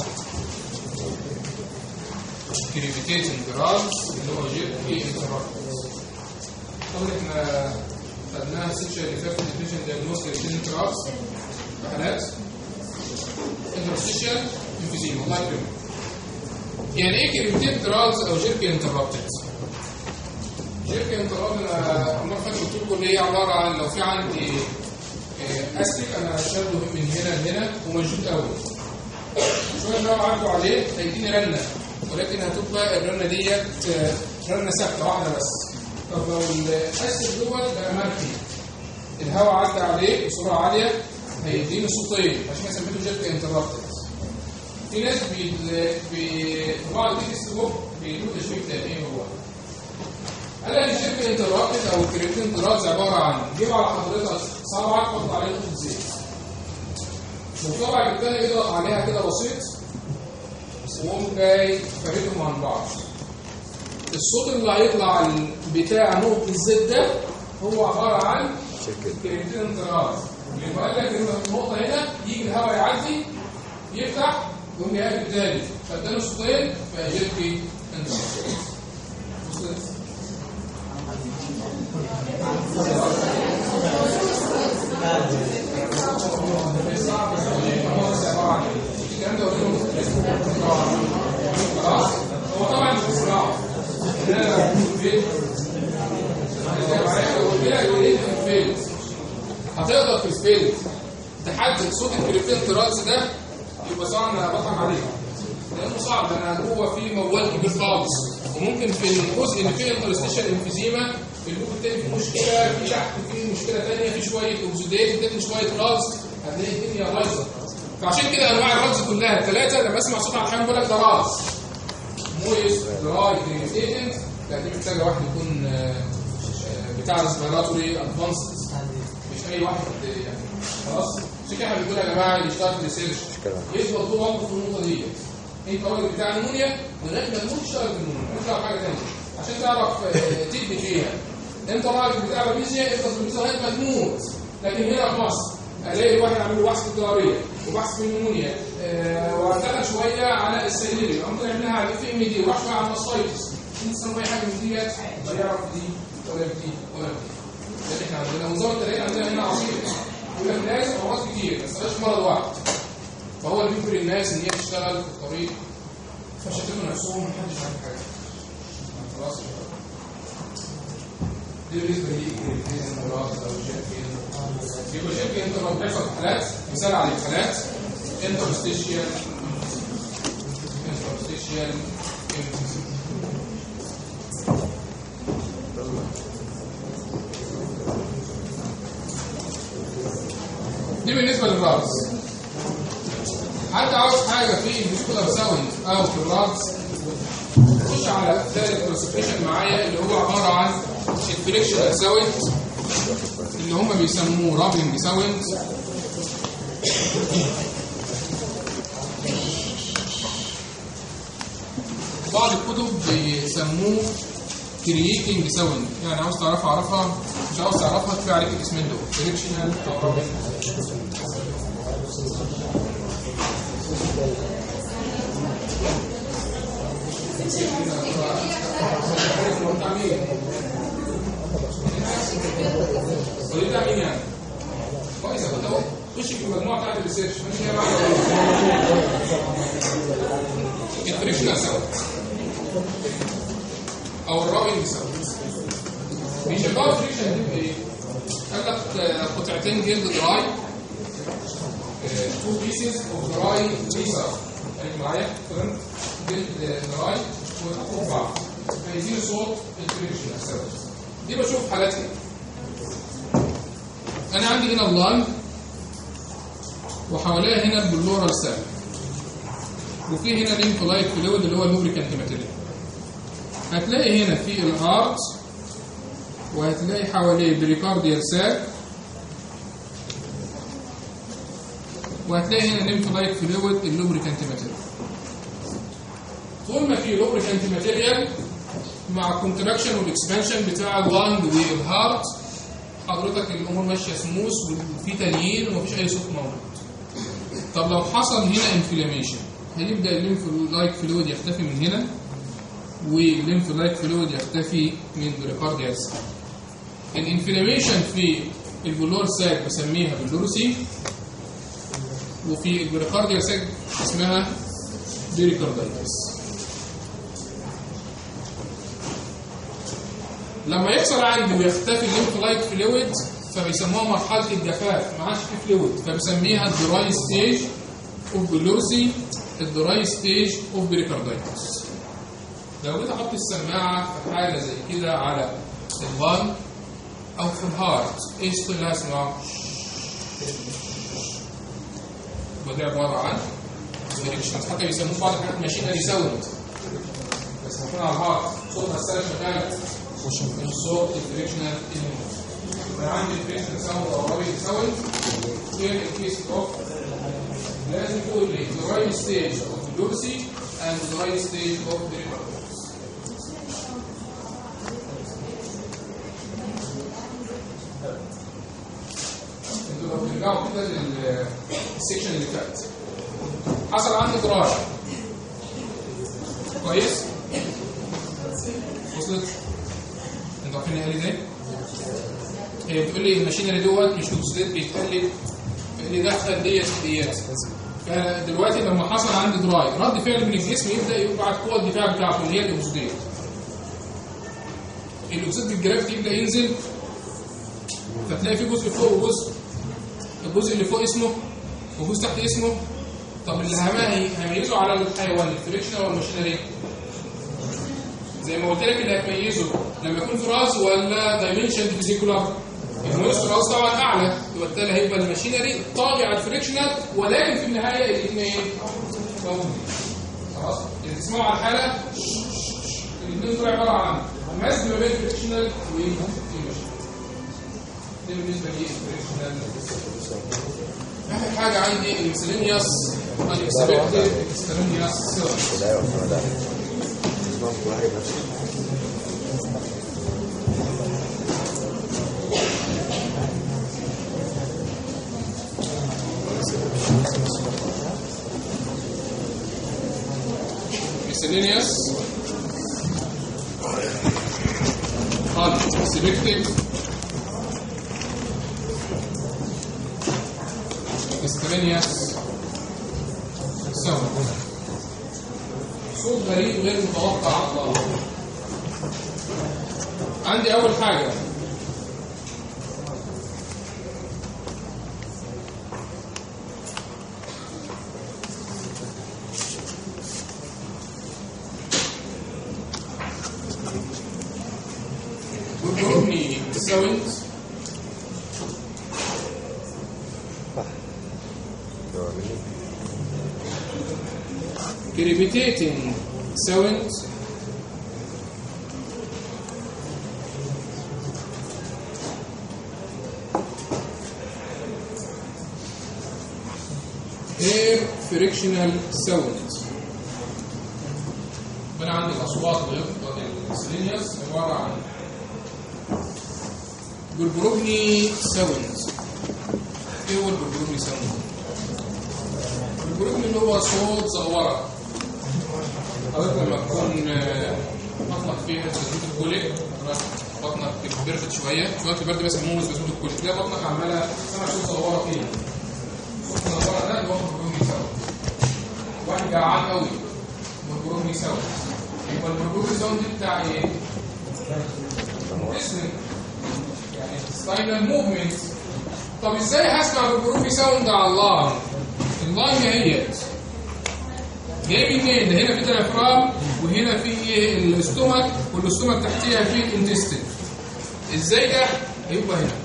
كريبيتيتنج رمز اللي هو جيركي انترابتد. طبعا احنا خدناها السكشن اللي فاتت ديفيجن دياجنوستيك انترابس في حالات انترستيشال انفيزيما. الله يكرمك. يعني ايه كريبيتيتنج رمز او جيركي انترابتد؟ جيركي انترابتد انا المره اللي فاتت قلت لكم اللي هي عباره عن لو في عندي استك انا شاده من هنا لهنا ومشدود قوي، شويه لو عدوا عليه هيديني رنه، ولكن هتبقى الرنه ديت رنه ثابته واحده بس. طب لو الاستك دوت بقى مركي الهواء عدى عليه بسرعه عاليه هيديني صوتين، عشان كده سميته جيركي انترابتد. في ناس بعض التكست بوك بيدوا تشويه تاني. ايه هو؟ قال لك الجيركي انترابتد او الكريبتين انترابتد عباره عن جيب على حضرتك صبعك حط عليه نقطه زيت، وصبعك الثاني اضغط عليها كده بسيط وقوم جاي فاردهم عن بعض. الصوت اللي هيطلع بتاع نقطه الزيت ده هو عباره عن كريبتين انترابتد. يبقى قال لك ان النقطه هنا يجي الهواء يعدي يفتح يقوم جاي بالتالي فاداله صوتين فجيركي انترابتد. هو طبعا مش بسرعه هتقدر في الفيلد تحدد صوت الكريبتين تراس ده، يبقى صعب انا بضحك عليك لانه صعب. انا جوه في موال كبير خالص، وممكن في الجزء اللي فيه انترستيشال انفيزيما الجزء الثاني فيه مشكله، في تحت فيه مشكله ثانيه، في شويه اوكسيدات ادتني شويه راس، هتلاقي الدنيا بايظه. فعشان كده انواع الرمز كلها الثلاثه لما اسمع صوت على الحيوان بقول لك ده راس مويس دراي كريتيتنج. لا دي محتاجه واحد يكون بتاع ريسبيراتوري ادفانسد، مش اي واحد يعني. خلاص عشان كده احنا بنقول يا جماعه اللي يشتغل في ريسيرش يفضل طول عمره في النقطه دي. انت راجل بتاع نمونيا لغايه ما تموت تشتغل في النمونيا، مش هتعرف حاجه ثانيه عشان تعرف تدي فيها. انت راجل بتاع بابيزيا افضل في البابيزيا لغايه ما تموت. لكن هنا في مصر الاقي واحد عامل له بحث في الضراريه وبحث في النمونيا واشتغل شويه على السيليري قام طلع منها على الاف ام دي وراح شويه على الماستايتس. انت تسوي اي حاجه من دي مش هيعرف دي ولا دي ولا دي. لان احنا عندنا نظام التلاقي عندنا هنا عصير يقول لك لازم امراض كتير بس بلاش مرض واحد. فهو اللي بيجبر الناس ان هي تشتغل في الطريق فشتموا نفسهم محدش عارف حاجه. خلاص دي بالنسبه لي الامراض او الشركه. يبقى شركه انت لو بتحصل في حالات مثال على الحالات انترستيشيال دي بالنسبه للرابس. حد عاوز حاجه في الفيسكولار ساوند او في الرابس نخش على ثالث كلاسيفيكيشن معايا اللي هو عباره عن الفريكشنال ساوند اللي هم بيسموه رابنج ساوند. بعض الكتب بيسموه كرييتنج ساوند، يعني عاوز تعرفها عرفها، مش عاوز تعرفها كفايه عليك الاسمين دول فريكشنال او رابنج. ودي بتاع مين يعني؟ كويس يا اهو خش في المجموعه بتاعت الريسيرش ماشي يا معلم. الفريكشنال ساوند او الرابنج ساوند بيشبهوا الفريكشن دي بايه؟ قال لك قطعتين جلد دراي، 2 pieces of dry laser، يعني معايا فهمت؟ جلد دراي ويحطوا بعض فيديني صوت الفريكشنال ساوند. دي بشوف حالاتي انا عندي هنا اللاين وحواليها هنا البلورال ساك، وفي هنا ليمفولايت فلويد اللي هو اللوبريكانت ماتيريال. هتلاقي هنا في الهارت وهتلاقي حواليه بريكارديال ساك، وهتلاقي هنا ليمفولايت فلويد اللوبريكانت ماتيريال. طول ما في لوبريكانت ماتيريال مع الكونتراكشن والاكسبانشن بتاع اللانج والهارت حضرتك الامور ماشيه سموث وفي تليين ومفيش اي صوت موجود. طب لو حصل هنا انفلاميشن هيبدا الليمفولايت فلويد يختفي من هنا، والليمفولايت فلويد يختفي من بريكارديال ساك. الانفلاميشن في البلور ساك بسميها بلوروسي، وفي البريكارديال ساك اسمها بيريكاردايتس. لما يحصل عندي ويختفي الليمفولايت فلويد فبيسموها مرحله الجفاف، ما عادش في فلويد، فبسميها الدراي ستيج اوف بلوروسي، الدراي ستيج اوف بيريكاردايتس. لو جيت احط السماعه في حاجه زي كده على البان او في الهارت ايش اللي هسمعه؟ ودي عباره عن فريكشن، حتى بيسموه بعض الحاجات ماشينري ساوند، بس هكون على الهارت صوت مساله شغاله مش صوت الفريكشنال انيمال. انا عندي الفريكشنال ساوند او رابنج ساوند في الكيس اوف لازم تقول لي the right stage of blursy and the right stage of pericarditis. انتوا لو ترجعوا كده للسيكشن اللي فات حصل عندي دراج كويس؟ وصلت؟ انتوا عارفين ايه ازاي؟ هي بتقول لي الماشينري دوت مش اكسيدات بيتقلب اللي دخل ديت فدلوقتي لما حصل عندي دراي رد فعل من الجسم يبدا يبعت قوه الدفاع بتاعته اللي هي الاكسيدات. الاكسيد بالجرافيتي يبدا ينزل فتلاقي في جزء فوق وجزء، الجزء اللي فوق اسمه وجزء تحت اسمه. طب اللي هيميزوا على الحيوان الفريكشنال ولا الماشينري؟ زي ما قلت لك اللي هتميزه لما يكون في راس ولا دايمنشن فيزيكولار. الموست راس طبعا اعلى، وبالتالي هيبقى الماشينري طاغي على الفريكشنال، ولكن في النهايه الاثنين خلاص اللي تسمعوا على الحاله الاثنين دول عباره عن مزج ما بين الفريكشنال والماشينري. ده بالنسبه للفريكشنال. اخر حاجه عندي الميسلينيوس انكسبكتد اكسترينيوس سيرفيس. miscellaneous unexpected miscellaneous sound. صوت غريب غير متوقع على الله. عندي أول حاجة بتضربني ساوند كريبيتيتنج ساوند فريكشنال ساوند. انا عندي الاصوات السيلينيوس عباره عن بربروجني ساوند. ايه هو البربروجني ساوند؟ البربروجني اللي هو صوت زغوره. حضرتك لما تكون بطنك فيها بسبوت الكوليك، بطنك بردت شويه البرد بيسموه بسبوت الكوليك، تلاقي بطنك عماله سامع صوت زغوره فيه. صوت الزغوره ده اللي هو البربروجني ساوند. واحد جعان قوي بربروجني ساوند. يبقى البربروجني ساوند بتاع ايه؟ اسم يعني سباينال موفمنت. طب ازاي هسمع البربروجني ساوند على اللانج؟ اللانج هي جاي منين؟ ده هنا في ديافرام وهنا في ايه؟ الاستومك، والاستومك تحتيها في الانتستين. ازاي ده؟ هيبقى هنا.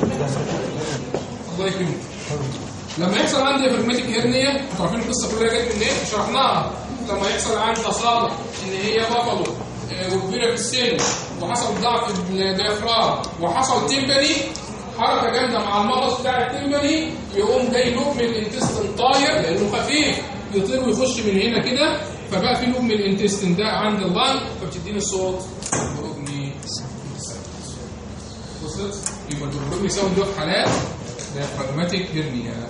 الله يكرمك. لما يحصل عندي ديافراجماتيك هيرنيا، انتوا عارفين القصه كلها جت منين؟ شرحناها. لما يحصل عندي اصابه ان هي بطلوا وكبيره في السن وحصل ضعف في الديافرام وحصل تيمباني، حركه جامده مع المغص بتاع التيمباني، يقوم جاي لوب من الانتستين طاير لانه خفيف، يطير ويخش من هنا كده، فبقى في لوب من الانتستين ده عند اللانج، فبتديني صوت بربروجني ساوند. وصلت؟ يبقى البربروجني ساوند ده في حالات ديافراجماتيك هيرنيا.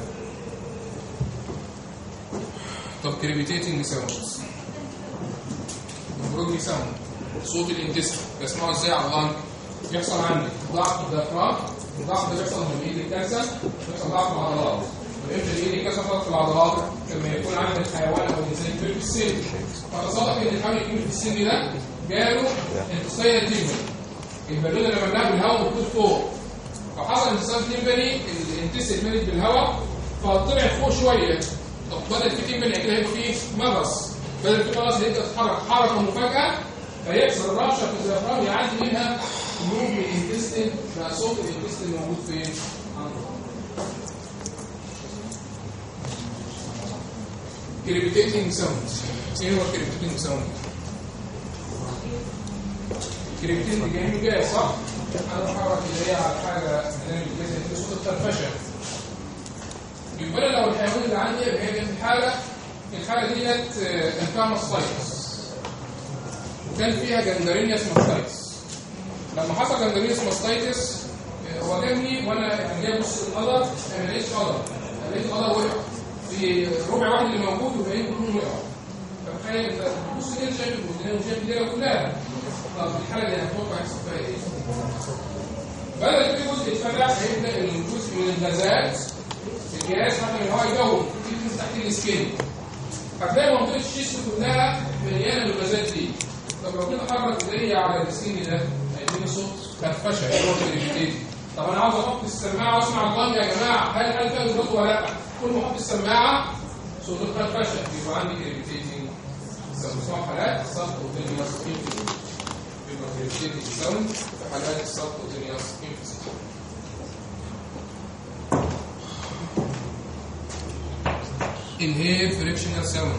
طب كريبيتيتنج ساوند. البربروجني ساوند صوت الانتستين بسمعه ازاي على اللانج؟ بيحصل عندي ضعف الديافرام، الضعف ده بيحصل من ايد الكسر، بيحصل ضعف في العضلات. وامتى الايد الكسر في العضلات؟ لما يكون عندك حيوان او انسان كبير في السن، فتصادف ان الحيوان الكبير في السن ده جاله انتصاية تيمباني. البالونه اللي مملاها بالهواء بتطير فوق، فحصل انتصاية تيمباني، الانتستين ملت بالهواء فطلع فوق شويه. طب بدل في تيمباني كده هيبقى فيه مغص، بدل في مغص هيبدا تتحرك حركه مفاجاه فيكسر الرابشه في الديافرام، يعدي منها نوب من الانتستين، بقى صوت الانتستين موجود فين؟ كريبيتيتنج ساوند. ايه هو الكريبيتيتنج ساوند؟ الكريبيتيتنج جاي من جاي صح؟ انا بحرك ايديا على حاجه من الجسم في صوت الترفشه. يبقى لو الحيوان اللي عندي هي في الحاله ديت انفاموسايتس وكان فيها جندرينياس ماستايتس. لما حصل جندرينياس ماستايتس هو جابني وانا يعني جاي ابص القدر، انا ما لقيتش قدر، انا لقيت قدر وقع في ربع واحد اللي موجود وباقيين كلهم وقعوا. فتخيل انت بتبص كده شايف البطانيه وشايف الليله كلها. طب الحاله دي هتوقع يحصل فيها ايه؟ بدل في جزء اتفتح هيبدا الجزء من الغازات الجهاز حتى الهواء يجوب تيجي تحت السكين، هتلاقي منطقه الشيست كلها مليانه بالغازات دي. طب لو كده حرك ايديا على السكين ده هيديني صوت خرفشه اللي هو الكريبيتيتنج. طب انا عاوز احط السماعه واسمع اللانج يا جماعه، هل فيها صوت ولا لا؟ كل ما احط السماعه صوت الخرفشه يبقى عندي كريبيتيتنج. بسمع حالات الصوت والدنيا صوتين يبقى كريبيتيتنج ساوند في حالات الصوت والدنيا صوتين. الهير فريكشنال ساوند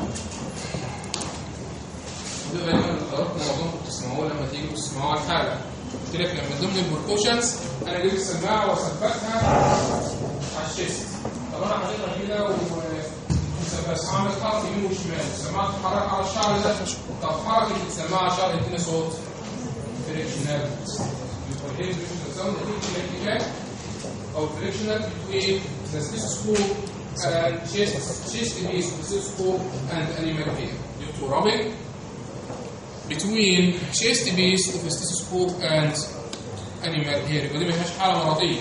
ده غالبا حضراتكم معظمكم بتسمعوه لما تيجوا تسمعوه على الحاله. قلت لك لما ضمن البروكوشنز انا جبت السماعه واثبتها على الشيست. طب انا حاططها كده بس هعمل حركه يمين وشمال، السماعه تتحرك على الشعر ده، طب حركه السماعه على الشعر يديني صوت فريكشنال. يبقى الهير فريكشنال ساوند دي الاتجاه او فريكشنال بين ذا stethoscope and chest piece of the stethoscope and animal hair. Due to rubbing between chest piece of the stethoscope and animal hair. يبقى دي ما فيهاش حاله مرضيه.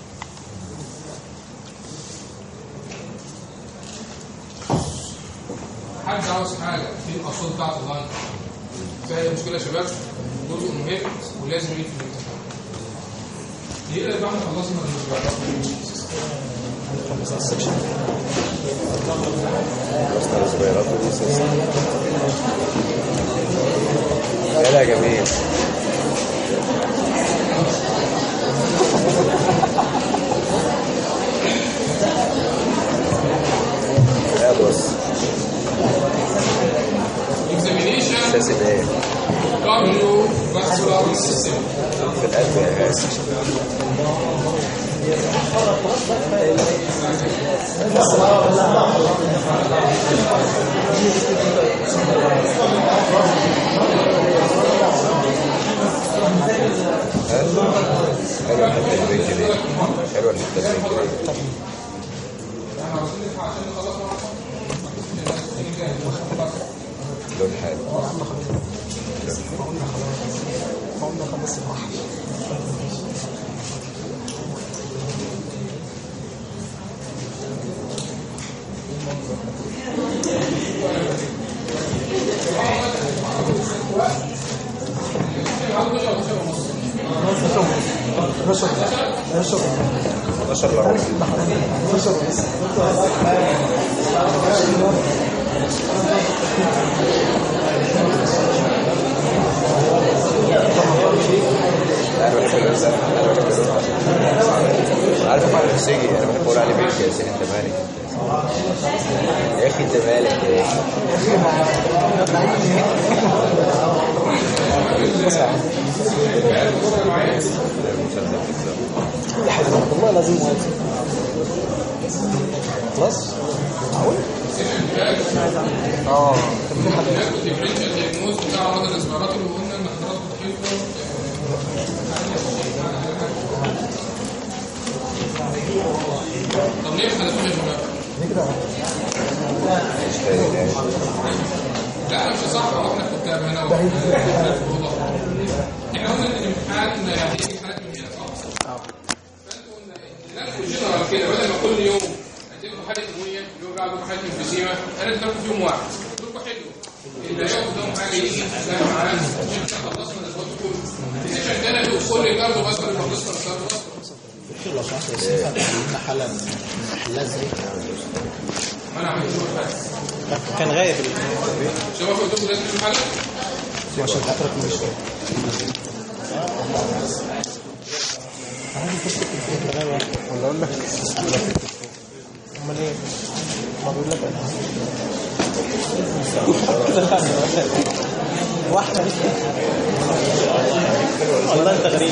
حد عاوز حاجه في الاصوات بتاعت اللانج؟ فهي مشكله يا شباب، جزء مهم ولازم يجي في الامتحان. يبقى يبقى احنا خلصنا يلا جميل. لا بص examination اساسي بايه؟ cardiovascular system في القلب يا اسف. حلوة الحتة البنك دي، حلوة الحتة البنك دي. لون حلو. عارف ما اعرف سيجي انا بحب اقول عليه بنك يا سيدي انت مالك يا اخي انت مالك يا اخي والله لازم موازي خلاص معقول الديفرنشال دياجنوز بتاع مرض الاسبراتوري وقلنا ان حضراتكم تحبوا طب ليه ما خدتوش يا شباب؟ لا مش صح احنا كتاب هنا في الاوضه احنا قلنا ان الامتحان هيجي حالات من هنا صح؟ فانتوا قلنا ايه؟ لا جنرال كده بدل ما كل يوم اديكم حاله دمويه اليوم بعده حاله انفيزيما انا اديتكم في يوم واحد قلت لكم حلو اللي ياخد حاجه يجي ده معانا عشان خلصنا الاسبوع كله السيشن ده انا كل كاردو باسكر المقصر كاردو باسكر لو سمحت بس ينفع تجيب حاله من محلات زي ما انا عملت له حاجه كان غايب شباب قلت لكم لازم الحاله عشان خاطرك مش ولا اقول لك امال ايه ما بقول لك واحده والله انت غريب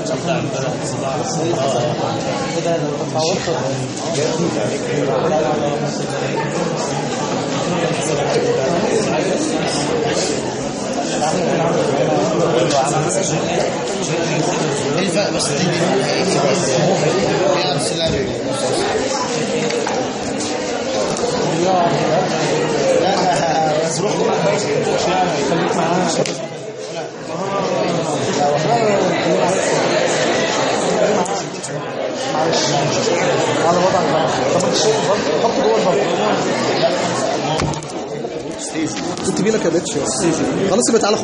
كده انا تصورت الفرق بس لا بس روح خليك معانا معلش على وضعك طب انت شايف حط جوه البطل كنت بينك يا بيتش خلاص يبقى تعالى